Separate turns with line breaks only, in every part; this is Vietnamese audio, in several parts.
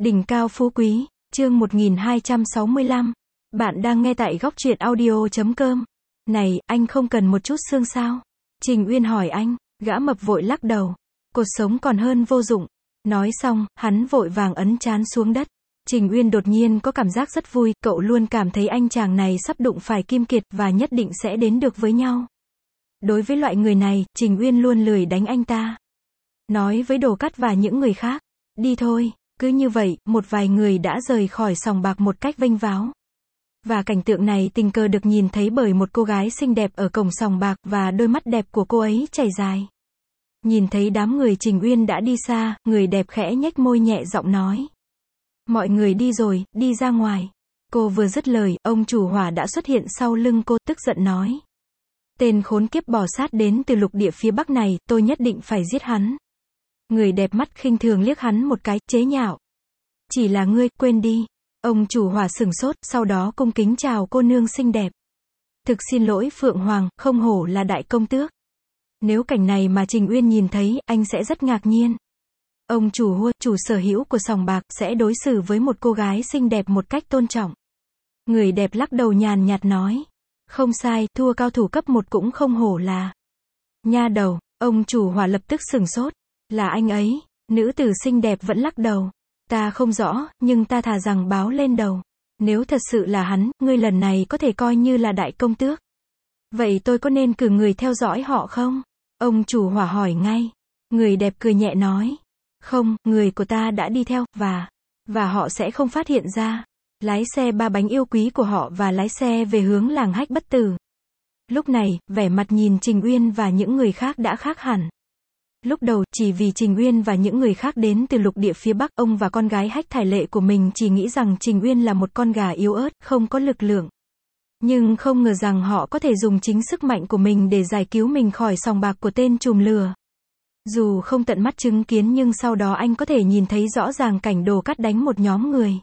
Đỉnh cao phú quý, chương 1265. Bạn đang nghe tại góc truyện audio.com. Này, anh không cần một chút xương sao? Trình Uyên hỏi anh, gã mập vội lắc đầu. Cột sống còn hơn vô dụng. Nói xong, hắn vội vàng ấn trán xuống đất. Trình Uyên đột nhiên có cảm giác rất vui, cậu luôn cảm thấy anh chàng này sắp đụng phải Kim Kiệt và nhất định sẽ đến được với nhau. Đối với loại người này, Trình Uyên luôn lười đánh anh ta. Nói với Đồ Cát và những người khác, đi thôi. Cứ như vậy, một vài người đã rời khỏi sòng bạc một cách vênh váo. Và cảnh tượng này tình cờ được nhìn thấy bởi một cô gái xinh đẹp ở cổng sòng bạc và đôi mắt đẹp của cô ấy chảy dài. Nhìn thấy đám người, Trình Uyên đã đi xa, người đẹp khẽ nhếch môi nhẹ giọng nói. Mọi người đi rồi, đi ra ngoài. Cô vừa dứt lời, ông chủ Hỏa đã xuất hiện sau lưng cô, tức giận nói. Tên khốn kiếp bò sát đến từ lục địa phía Bắc này, tôi nhất định phải giết hắn. Người đẹp mắt khinh thường liếc hắn một cái, chế nhạo. Chỉ là ngươi, quên đi. Ông chủ Hỏa sửng sốt, sau đó cung kính chào cô nương xinh đẹp. Thực xin lỗi Phượng Hoàng, không hổ là đại công tước. Nếu cảnh này mà Trình Uyên nhìn thấy, anh sẽ rất ngạc nhiên. Ông chủ Hua, chủ sở hữu của sòng bạc, sẽ đối xử với một cô gái xinh đẹp một cách tôn trọng. Người đẹp lắc đầu nhàn nhạt nói. Không sai, thua cao thủ cấp 1 cũng không hổ là. Nha đầu, ông chủ Hỏa lập tức sửng sốt. Là anh ấy. Nữ tử xinh đẹp vẫn lắc đầu. Ta không rõ, nhưng ta thà rằng báo lên đầu. Nếu thật sự là hắn, ngươi lần này có thể coi như là đại công tước. Vậy tôi có nên cử người theo dõi họ không? Ông chủ Hỏa hỏi ngay. Người đẹp cười nhẹ nói. Không, người của ta đã đi theo, và họ sẽ không phát hiện ra. Lái xe 3 bánh yêu quý của họ và lái xe về hướng làng Hách Bất Tử. Lúc này, vẻ mặt nhìn Trình Uyên và những người khác đã khác hẳn. Lúc đầu, chỉ vì Trình Uyên và những người khác đến từ lục địa phía Bắc, ông và con gái Hách Thải Lệ của mình chỉ nghĩ rằng Trình Uyên là một con gà yếu ớt, không có lực lượng. Nhưng không ngờ rằng họ có thể dùng chính sức mạnh của mình để giải cứu mình khỏi sòng bạc của tên trùm lừa. Dù không tận mắt chứng kiến nhưng sau đó anh có thể nhìn thấy rõ ràng cảnh Đồ Cát đánh một nhóm người.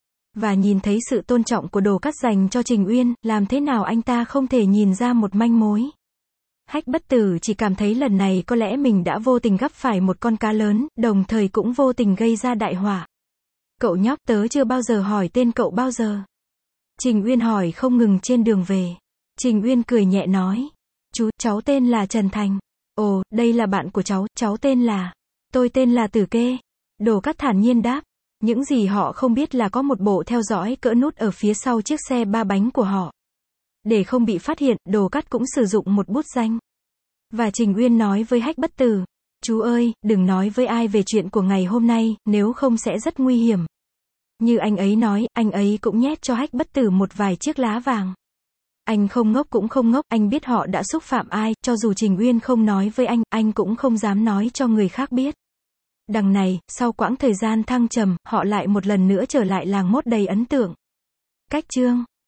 Và nhìn thấy sự tôn trọng của Đồ Cát dành cho Trình Uyên, làm thế nào anh ta không thể nhìn ra một manh mối. Hách Bất Tử chỉ cảm thấy lần này có lẽ mình đã vô tình gắp phải một con cá lớn, đồng thời cũng vô tình gây ra đại họa. Cậu nhóc, tớ chưa bao giờ hỏi tên cậu bao giờ. Trình Uyên hỏi không ngừng trên đường về. Trình Uyên cười nhẹ nói. Cháu tên là Trần Thành. Ồ, đây là bạn của cháu tên là. Tôi tên là Tử Kê. Đồ Cát thản nhiên đáp. Những gì họ không biết là có một bộ theo dõi cỡ nút ở phía sau chiếc xe 3 bánh của họ. Để không bị phát hiện, Đồ Cát cũng sử dụng một bút danh. Và Trình Uyên nói với Hách Bất Tử. Chú ơi, đừng nói với ai về chuyện của ngày hôm nay, nếu không sẽ rất nguy hiểm. Như anh ấy nói, anh ấy cũng nhét cho Hách Bất Tử một vài chiếc lá vàng. Anh không ngốc cũng không ngốc, anh biết họ đã xúc phạm ai, cho dù Trình Uyên không nói với anh cũng không dám nói cho người khác biết. Đằng này, sau quãng thời gian thăng trầm, họ lại một lần nữa trở lại làng mốt đầy ấn tượng. Cách chương